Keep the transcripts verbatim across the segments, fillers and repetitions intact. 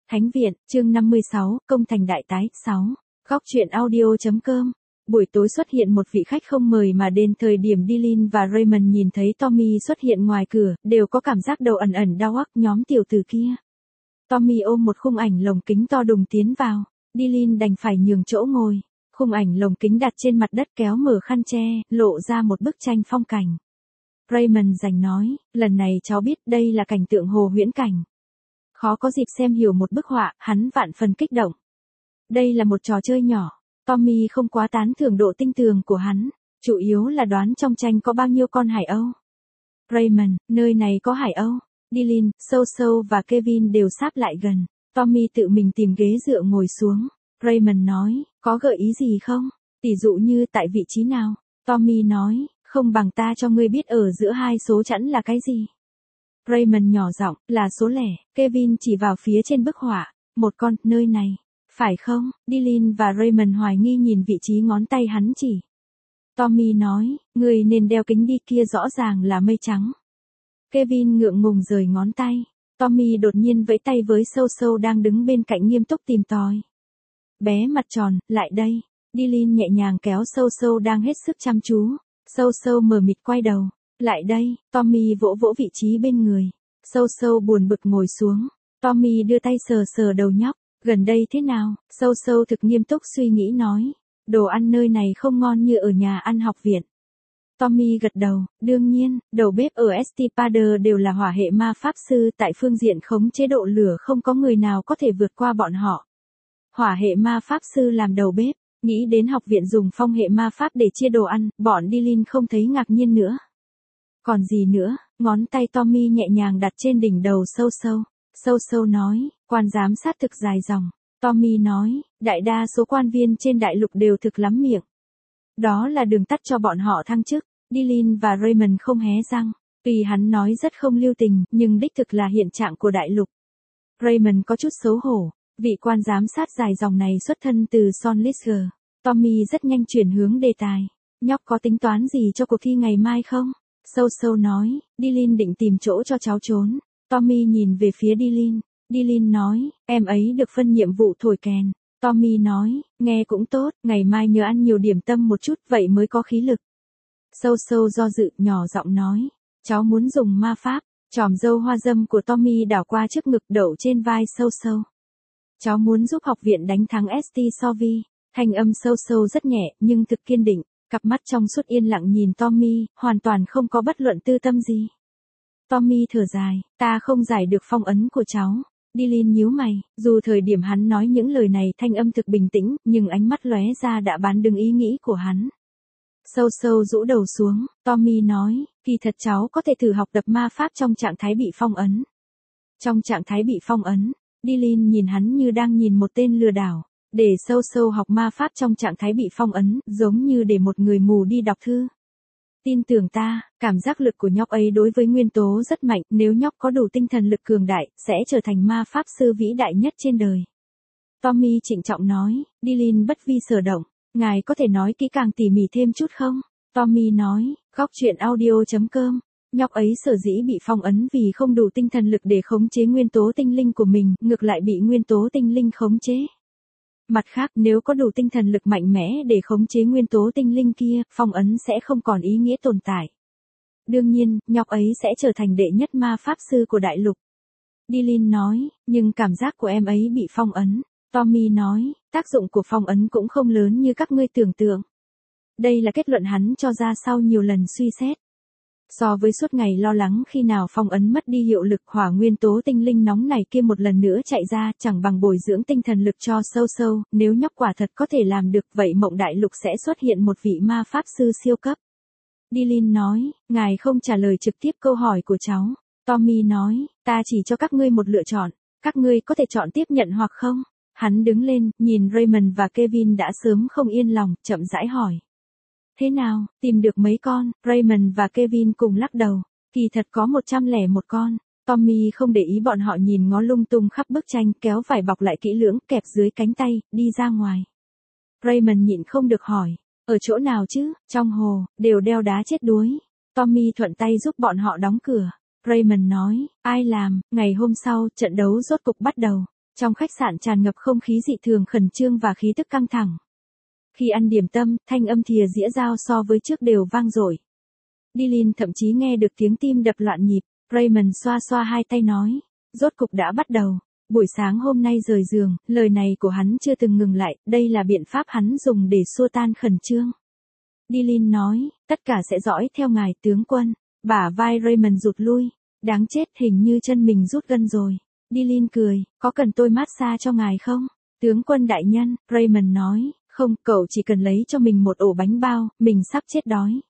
Thánh viện, chương năm mươi sáu, công thành đại tái, sáu. Góc truyện audio.com. Buổi tối xuất hiện một vị khách không mời mà đến. Thời điểm Dylan và Raymond nhìn thấy Tommy xuất hiện ngoài cửa, đều có cảm giác đầu ẩn ẩn đau óc. Nhóm tiểu tử kia. Tommy ôm một khung ảnh lồng kính to đùng tiến vào. Dylan đành phải nhường chỗ ngồi. Khung ảnh lồng kính đặt trên mặt đất, kéo mở khăn che, lộ ra một bức tranh phong cảnh. Raymond rành nói, lần này cháu biết đây là cảnh tượng hồ huyễn cảnh. Khó có dịp xem hiểu một bức họa, hắn vạn phần kích động. Đây là một trò chơi nhỏ. Tommy không quá tán thưởng độ tinh tường của hắn, chủ yếu là đoán trong tranh có bao nhiêu con hải âu. Raymond, nơi này có hải âu. Dylan, Sâu Sâu và Kevin đều sáp lại gần. Tommy tự mình tìm ghế dựa ngồi xuống. Raymond nói, có gợi ý gì không? Tỷ dụ như tại vị trí nào? Tommy nói, không bằng ta cho ngươi biết ở giữa hai số chẵn là cái gì. Raymond nhỏ giọng, là số lẻ. Kevin chỉ vào phía trên bức họa, một con, nơi này. Phải không? Dylan và Raymond hoài nghi nhìn vị trí ngón tay hắn chỉ. Tommy nói, ngươi nên đeo kính đi, kia rõ ràng là mây trắng. Kevin ngượng ngùng rời ngón tay. Tommy đột nhiên vẫy tay với Sâu Sâu đang đứng bên cạnh nghiêm túc tìm tòi. Bé mặt tròn, lại đây. Dylan nhẹ nhàng kéo Sâu Sâu đang hết sức chăm chú. Sâu Sâu mờ mịt quay đầu. Lại đây. Tommy vỗ vỗ vị trí bên người. Sâu Sâu buồn bực ngồi xuống. Tommy đưa tay sờ sờ đầu nhóc. Gần đây thế nào? Sâu Sâu thực nghiêm túc suy nghĩ nói. Đồ ăn nơi này không ngon như ở nhà ăn học viện. Tommy gật đầu, đương nhiên, đầu bếp ở Estipader đều là hỏa hệ ma pháp sư, tại phương diện khống chế độ lửa không có người nào có thể vượt qua bọn họ. Hỏa hệ ma pháp sư làm đầu bếp, nghĩ đến học viện dùng phong hệ ma pháp để chia đồ ăn, bọn Dylan không thấy ngạc nhiên nữa. Còn gì nữa? Ngón tay Tommy nhẹ nhàng đặt trên đỉnh đầu Sâu Sâu. Sâu Sâu nói, quan giám sát thực dài dòng. Tommy nói, đại đa số quan viên trên đại lục đều thực lắm miệng. Đó là đường tắt cho bọn họ thăng chức. Dylan và Raymond không hé răng. Tuy hắn nói rất không lưu tình, nhưng đích thực là hiện trạng của đại lục. Raymond có chút xấu hổ. Vị quan giám sát dài dòng này xuất thân từ Son Lister. Tommy rất nhanh chuyển hướng đề tài. Nhóc có tính toán gì cho cuộc thi ngày mai không? Sâu Sâu nói, Dylan định tìm chỗ cho cháu trốn. Tommy nhìn về phía Dylan. Dylan nói, em ấy được phân nhiệm vụ thổi kèn. Tommy nói, nghe cũng tốt, ngày mai nhớ ăn nhiều điểm tâm một chút, vậy mới có khí lực. Sâu Sâu do dự, nhỏ giọng nói, cháu muốn dùng ma pháp. Chòm râu hoa dâm của Tommy đảo qua trước ngực, đậu trên vai Sâu Sâu. Cháu muốn giúp học viện đánh thắng Esti Sovi. Thanh âm Sâu Sâu rất nhẹ, nhưng thực kiên định. Cặp mắt trong suốt yên lặng nhìn Tommy, hoàn toàn không có bất luận tư tâm gì. Tommy thở dài, ta không giải được phong ấn của cháu. Dylan nhíu mày, dù thời điểm hắn nói những lời này thanh âm thực bình tĩnh, nhưng ánh mắt lóe ra đã bán đứng ý nghĩ của hắn. Sâu Sâu rũ đầu xuống, Tommy nói, kỳ thật cháu có thể thử học tập ma pháp trong trạng thái bị phong ấn. Trong trạng thái bị phong ấn, Dylan nhìn hắn như đang nhìn một tên lừa đảo. Để Sâu Sâu học ma pháp trong trạng thái bị phong ấn, giống như để một người mù đi đọc thư. Tin tưởng ta, cảm giác lực của nhóc ấy đối với nguyên tố rất mạnh, nếu nhóc có đủ tinh thần lực cường đại, sẽ trở thành ma pháp sư vĩ đại nhất trên đời. Tommy trịnh trọng nói, Dylan bất vi sở động, ngài có thể nói kỹ càng tỉ mỉ thêm chút không? Tommy nói, góc truyện audio.com, nhóc ấy sở dĩ bị phong ấn vì không đủ tinh thần lực để khống chế nguyên tố tinh linh của mình, ngược lại bị nguyên tố tinh linh khống chế. Mặt khác, nếu có đủ tinh thần lực mạnh mẽ để khống chế nguyên tố tinh linh kia, phong ấn sẽ không còn ý nghĩa tồn tại. Đương nhiên, nhóc ấy sẽ trở thành đệ nhất ma pháp sư của đại lục. Dylan nói, nhưng cảm giác của em ấy bị phong ấn. Tommy nói, tác dụng của phong ấn cũng không lớn như các ngươi tưởng tượng. Đây là kết luận hắn cho ra sau nhiều lần suy xét. So với suốt ngày lo lắng khi nào phong ấn mất đi hiệu lực, hỏa nguyên tố tinh linh nóng này kia một lần nữa chạy ra, chẳng bằng bồi dưỡng tinh thần lực cho Sâu Sâu. Nếu nhóc quả thật có thể làm được, vậy mộng đại lục sẽ xuất hiện một vị ma pháp sư siêu cấp. Dylan nói, ngài không trả lời trực tiếp câu hỏi của cháu. Tommy nói, ta chỉ cho các ngươi một lựa chọn, các ngươi có thể chọn tiếp nhận hoặc không. Hắn đứng lên, nhìn Raymond và Kevin đã sớm không yên lòng, chậm rãi hỏi. Thế nào, tìm được mấy con? Raymond và Kevin cùng lắc đầu. Kỳ thật có một trăm lẻ một con. Tommy không để ý bọn họ nhìn ngó lung tung khắp bức tranh, kéo vải bọc lại kỹ lưỡng, kẹp dưới cánh tay, đi ra ngoài. Raymond nhịn không được hỏi. Ở chỗ nào chứ? Trong hồ, đều đeo đá chết đuối. Tommy thuận tay giúp bọn họ đóng cửa. Raymond nói, ai làm? Ngày hôm sau, trận đấu rốt cục bắt đầu. Trong khách sạn tràn ngập không khí dị thường khẩn trương và khí tức căng thẳng. Khi ăn điểm tâm, thanh âm thìa dĩa dao so với trước đều vang dội. Dylan thậm chí nghe được tiếng tim đập loạn nhịp. Raymond xoa xoa hai tay nói, rốt cục đã bắt đầu. Buổi sáng hôm nay rời giường, lời này của hắn chưa từng ngừng lại, đây là biện pháp hắn dùng để xua tan khẩn trương. Dylan nói, tất cả sẽ dõi theo ngài tướng quân. Bả vai Raymond rụt lui. Đáng chết, hình như chân mình rút gân rồi. Dylan cười, có cần tôi massage cho ngài không? Tướng quân đại nhân, Raymond nói, không, cậu chỉ cần lấy cho mình một ổ bánh bao, mình sắp chết đói.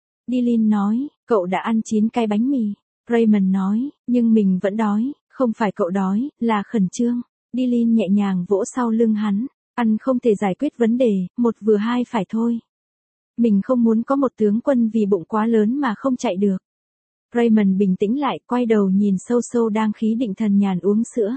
Dylan nói, cậu đã ăn chín cái bánh mì. Raymond nói, nhưng mình vẫn đói, không phải cậu đói, là khẩn trương. Dylan nhẹ nhàng vỗ sau lưng hắn, ăn không thể giải quyết vấn đề, một vừa hai phải thôi. Mình không muốn có một tướng quân vì bụng quá lớn mà không chạy được. Raymond bình tĩnh lại, quay đầu nhìn Sâu Sâu đang khí định thần nhàn uống sữa.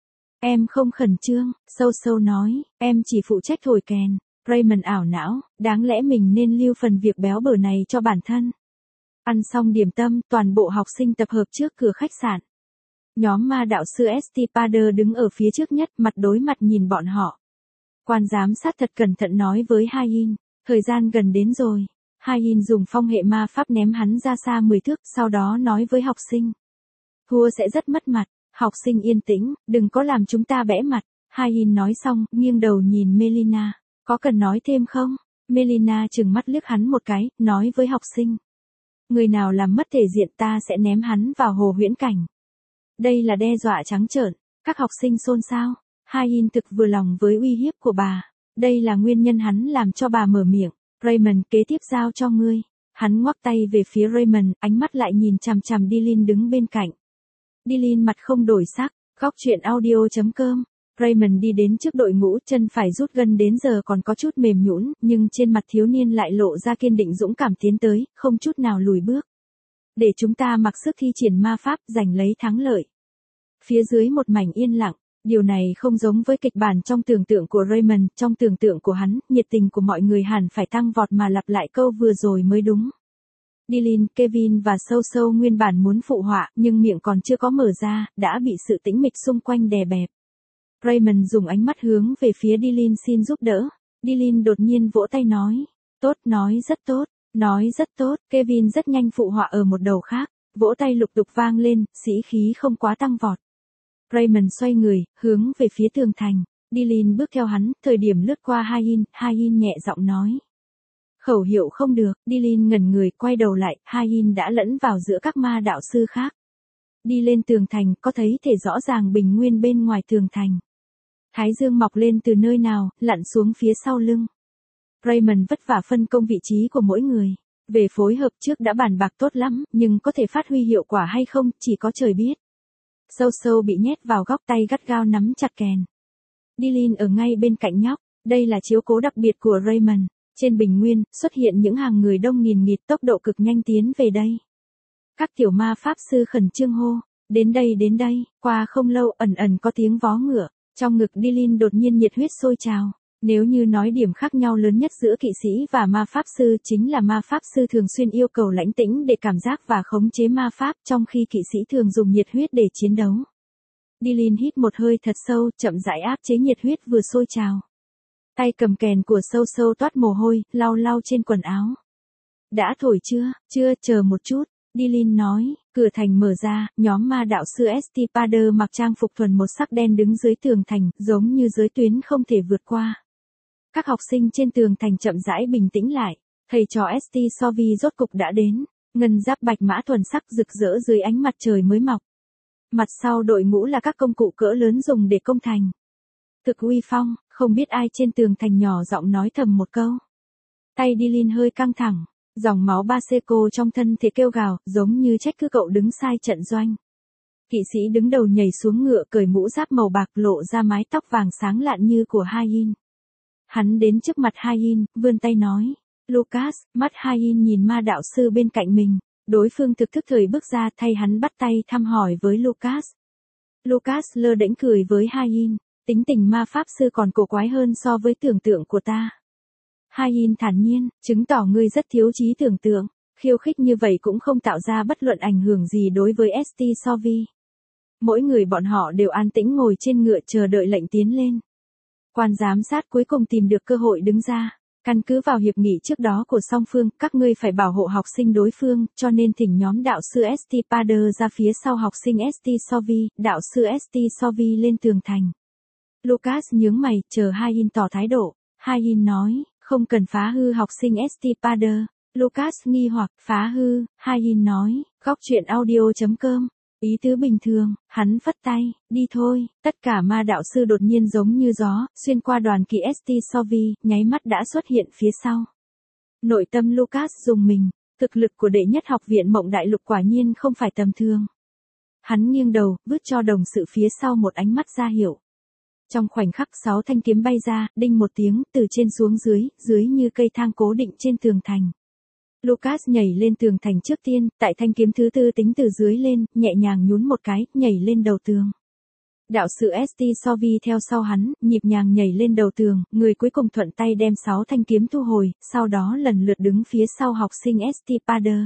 Em không khẩn trương, Sâu Sâu nói, em chỉ phụ trách thổi kèn. Raymond ảo não, đáng lẽ mình nên lưu phần việc béo bở này cho bản thân. Ăn xong điểm tâm, toàn bộ học sinh tập hợp trước cửa khách sạn. Nhóm ma đạo sư Estipader đứng ở phía trước nhất, mặt đối mặt nhìn bọn họ. Quan giám sát thật cẩn thận nói với Hayin, thời gian gần đến rồi. Hayin dùng phong hệ ma pháp ném hắn ra xa mười thước, sau đó nói với học sinh. Thua sẽ rất mất mặt, học sinh yên tĩnh, đừng có làm chúng ta bẽ mặt. Hayin nói xong, nghiêng đầu nhìn Melina, có cần nói thêm không? Melina trừng mắt liếc hắn một cái, nói với học sinh. Người nào làm mất thể diện ta sẽ ném hắn vào hồ huyễn cảnh. Đây là đe dọa trắng trợn, các học sinh xôn xao. Hayin thực vừa lòng với uy hiếp của bà. Đây là nguyên nhân hắn làm cho bà mở miệng. Raymond, kế tiếp giao cho ngươi. Hắn ngoắc tay về phía Raymond, ánh mắt lại nhìn chằm chằm Dylan đứng bên cạnh. Dylan mặt không đổi sắc, góc chuyện audio chấm com. Raymond đi đến trước đội ngũ, chân phải rút gân đến giờ còn có chút mềm nhũn, nhưng trên mặt thiếu niên lại lộ ra kiên định dũng cảm tiến tới, không chút nào lùi bước. Để chúng ta mặc sức thi triển ma pháp, giành lấy thắng lợi. Phía dưới một mảnh yên lặng, điều này không giống với kịch bản trong tưởng tượng của Raymond, trong tưởng tượng của hắn, nhiệt tình của mọi người hẳn phải tăng vọt mà lặp lại câu vừa rồi mới đúng. Dylan, Kevin và Sâu Sâu nguyên bản muốn phụ họa, nhưng miệng còn chưa có mở ra, đã bị sự tĩnh mịch xung quanh đè bẹp. Raymond dùng ánh mắt hướng về phía Dylan xin giúp đỡ. Dylan đột nhiên vỗ tay nói, tốt, nói rất tốt, nói rất tốt. Kevin rất nhanh phụ họa ở một đầu khác, vỗ tay lục tục vang lên, sĩ khí không quá tăng vọt. Raymond xoay người, hướng về phía tường thành. Dylan bước theo hắn, thời điểm lướt qua Hayin, Hayin nhẹ giọng nói. Khẩu hiệu không được, Dylan ngẩn người, quay đầu lại, Hayin đã lẫn vào giữa các ma đạo sư khác. Đi lên tường thành, có thấy thể rõ ràng bình nguyên bên ngoài tường thành. Thái dương mọc lên từ nơi nào, lặn xuống phía sau lưng. Raymond vất vả phân công vị trí của mỗi người. Về phối hợp trước đã bàn bạc tốt lắm, nhưng có thể phát huy hiệu quả hay không, chỉ có trời biết. Sâu Sâu bị nhét vào góc, tay gắt gao nắm chặt kèn. Dylan ở ngay bên cạnh nhóc, đây là chiếu cố đặc biệt của Raymond. Trên bình nguyên, xuất hiện những hàng người đông nghìn nghịt, tốc độ cực nhanh tiến về đây. Các tiểu ma pháp sư khẩn trương hô, đến đây đến đây, qua không lâu ẩn ẩn có tiếng vó ngựa, trong ngực Dylan đột nhiên nhiệt huyết sôi trào. Nếu như nói điểm khác nhau lớn nhất giữa kỵ sĩ và ma pháp sư chính là ma pháp sư thường xuyên yêu cầu lãnh tĩnh để cảm giác và khống chế ma pháp, trong khi kỵ sĩ thường dùng nhiệt huyết để chiến đấu. Dylan hít một hơi thật sâu, chậm rãi áp chế nhiệt huyết vừa sôi trào. Tay cầm kèn của Sâu Sâu toát mồ hôi, lau lau trên quần áo. Đã thổi chưa? Chưa, chờ một chút. Dylan nói, cửa thành mở ra, nhóm ma đạo sư Estipader mặc trang phục thuần một sắc đen đứng dưới tường thành, giống như giới tuyến không thể vượt qua. Các học sinh trên tường thành chậm rãi bình tĩnh lại, thầy trò Esti Sovi rốt cục đã đến, ngân giáp bạch mã thuần sắc rực rỡ dưới ánh mặt trời mới mọc. Mặt sau đội ngũ là các công cụ cỡ lớn dùng để công thành. Thực uy phong, không biết ai trên tường thành nhỏ giọng nói thầm một câu. Tay Dylan hơi căng thẳng. Dòng máu Baseco trong thân thể kêu gào, giống như trách cứ cậu đứng sai trận doanh. Kỵ sĩ đứng đầu nhảy xuống ngựa, cởi mũ giáp màu bạc, lộ ra mái tóc vàng sáng lạn như của Hayin. Hắn đến trước mặt Hayin, vươn tay nói, Lucas. Mắt Hayin nhìn ma đạo sư bên cạnh mình. Đối phương thực thức thời bước ra, thay hắn bắt tay thăm hỏi với Lucas. Lucas lơ đễnh cười với Hayin, tính tình ma pháp sư còn cổ quái hơn so với tưởng tượng của ta. Hayin thản nhiên, chứng tỏ ngươi rất thiếu trí tưởng tượng, khiêu khích như vậy cũng không tạo ra bất luận ảnh hưởng gì đối với Esti Sovi. Mỗi người bọn họ đều an tĩnh ngồi trên ngựa chờ đợi lệnh tiến lên. Quan giám sát cuối cùng tìm được cơ hội đứng ra. Căn cứ vào hiệp nghị trước đó của song phương, các ngươi phải bảo hộ học sinh đối phương, cho nên thỉnh nhóm đạo sư Estipader ra phía sau học sinh Esti Sovi, đạo sư Esti Sovi lên tường thành. Lucas nhướng mày, chờ Hayin tỏ thái độ. Hayin nói, không cần phá hư học sinh Estipader. Lucas nghi hoặc, phá hư, Hayin nói, góc truyện audio chấm com. Ý tứ bình thường, hắn phất tay, đi thôi, tất cả ma đạo sư đột nhiên giống như gió, xuyên qua đoàn kỵ Esti Sovi, nháy mắt đã xuất hiện phía sau. Nội tâm Lucas rùng mình, thực lực của đệ nhất học viện Mộng Đại Lục quả nhiên không phải tầm thường. Hắn nghiêng đầu, vứt cho đồng sự phía sau một ánh mắt ra hiệu. Trong khoảnh khắc sáu thanh kiếm bay ra, đinh một tiếng, từ trên xuống dưới, dưới như cây thang cố định trên tường thành. Lucas nhảy lên tường thành trước tiên, tại thanh kiếm thứ tư tính từ dưới lên, nhẹ nhàng nhún một cái, nhảy lên đầu tường. Đạo sư Esti Sovi theo sau hắn, nhịp nhàng nhảy lên đầu tường, người cuối cùng thuận tay đem sáu thanh kiếm thu hồi, sau đó lần lượt đứng phía sau học sinh Estipader.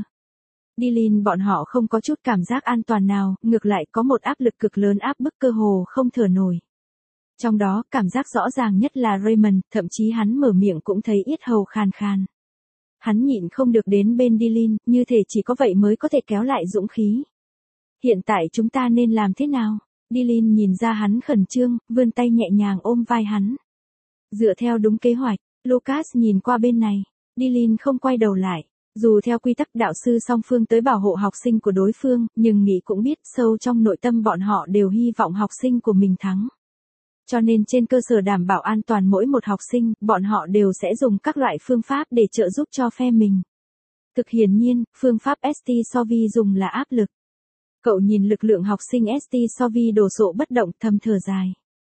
Dilin bọn họ không có chút cảm giác an toàn nào, ngược lại có một áp lực cực lớn áp bức cơ hồ không thở nổi. Trong đó, cảm giác rõ ràng nhất là Raymond, thậm chí hắn mở miệng cũng thấy yết hầu khàn khàn. Hắn nhịn không được đến bên Dilin, như thể chỉ có vậy mới có thể kéo lại dũng khí. Hiện tại chúng ta nên làm thế nào? Dilin nhìn ra hắn khẩn trương, vươn tay nhẹ nhàng ôm vai hắn. Dựa theo đúng kế hoạch, Lucas nhìn qua bên này. Dilin không quay đầu lại. Dù theo quy tắc đạo sư song phương tới bảo hộ học sinh của đối phương, nhưng nghĩ cũng biết sâu trong nội tâm bọn họ đều hy vọng học sinh của mình thắng. Cho nên trên cơ sở đảm bảo an toàn mỗi một học sinh, bọn họ đều sẽ dùng các loại phương pháp để trợ giúp cho phe mình. Thực hiển nhiên, phương pháp Esti Sovi dùng là áp lực. Cậu nhìn lực lượng học sinh Esti Sovi đổ sộ bất động, thầm thở dài.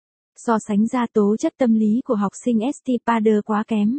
So sánh ra tố chất tâm lý của học sinh Estipader quá kém.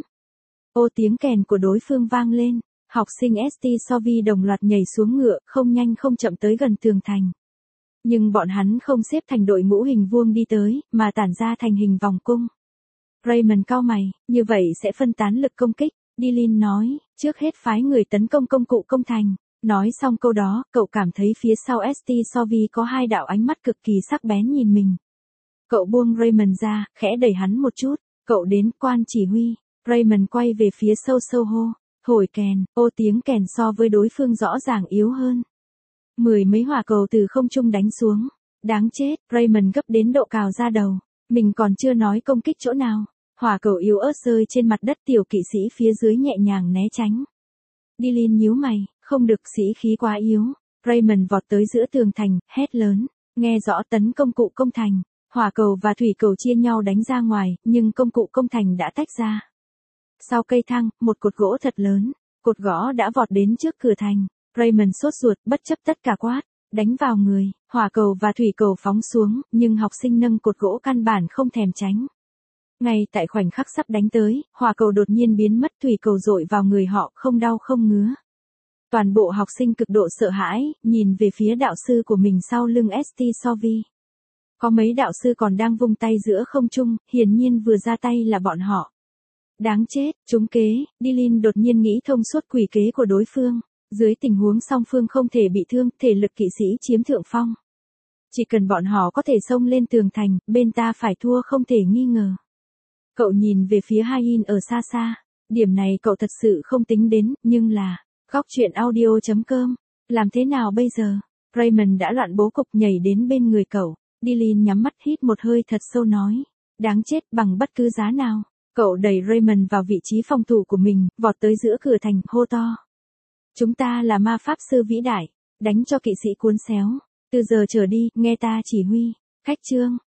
Ô tiếng kèn của đối phương vang lên, học sinh Esti Sovi đồng loạt nhảy xuống ngựa, không nhanh không chậm tới gần tường thành. Nhưng bọn hắn không xếp thành đội ngũ hình vuông đi tới, mà tản ra thành hình vòng cung. Raymond cau mày, như vậy sẽ phân tán lực công kích. Dilin nói, trước hết phái người tấn công công cụ công thành. Nói xong câu đó, cậu cảm thấy phía sau Esti Sovi có hai đạo ánh mắt cực kỳ sắc bén nhìn mình. Cậu buông Raymond ra, khẽ đẩy hắn một chút. Cậu đến, quan chỉ huy. Raymond quay về phía sâu sâu hô. Thổi kèn, ô tiếng kèn so với đối phương rõ ràng yếu hơn. Mười mấy hỏa cầu từ không trung đánh xuống. Đáng chết, Raymond gấp đến độ cào ra đầu. Mình còn chưa nói công kích chỗ nào. Hỏa cầu yếu ớt rơi trên mặt đất, tiểu kỵ sĩ phía dưới nhẹ nhàng né tránh. Dilin nhíu mày, không được, sĩ khí quá yếu. Raymond vọt tới giữa tường thành, hét lớn. Nghe rõ tấn công cụ công thành. Hỏa cầu và thủy cầu chia nhau đánh ra ngoài, nhưng công cụ công thành đã tách ra. Sau cây thang, một cột gỗ thật lớn. Cột gỗ đã vọt đến trước cửa thành. Raymond sốt ruột, bất chấp tất cả quát. Đánh vào người, hỏa cầu và thủy cầu phóng xuống, nhưng học sinh nâng cột gỗ căn bản không thèm tránh. Ngay tại khoảnh khắc sắp đánh tới, hỏa cầu đột nhiên biến mất, thủy cầu dội vào người họ, không đau không ngứa. Toàn bộ học sinh cực độ sợ hãi, nhìn về phía đạo sư của mình sau lưng Esti Sovi. Có mấy đạo sư còn đang vung tay giữa không trung, hiển nhiên vừa ra tay là bọn họ. Đáng chết, trúng kế, Dilin đột nhiên nghĩ thông suốt quỷ kế của đối phương. Dưới tình huống song phương không thể bị thương, thể lực kỵ sĩ chiếm thượng phong. Chỉ cần bọn họ có thể xông lên tường thành, bên ta phải thua không thể nghi ngờ. Cậu nhìn về phía Hayin ở xa xa. Điểm này cậu thật sự không tính đến, nhưng là... Góc truyện audio chấm com. Làm thế nào bây giờ? Raymond đã loạn bố cục nhảy đến bên người cậu. Dilin nhắm mắt hít một hơi thật sâu nói. Đáng chết, bằng bất cứ giá nào. Cậu đẩy Raymond vào vị trí phòng thủ của mình, vọt tới giữa cửa thành, hô to. Chúng ta là ma pháp sư vĩ đại. Đánh cho kỵ sĩ cuốn xéo. Từ giờ trở đi, nghe ta chỉ huy. Khách chương.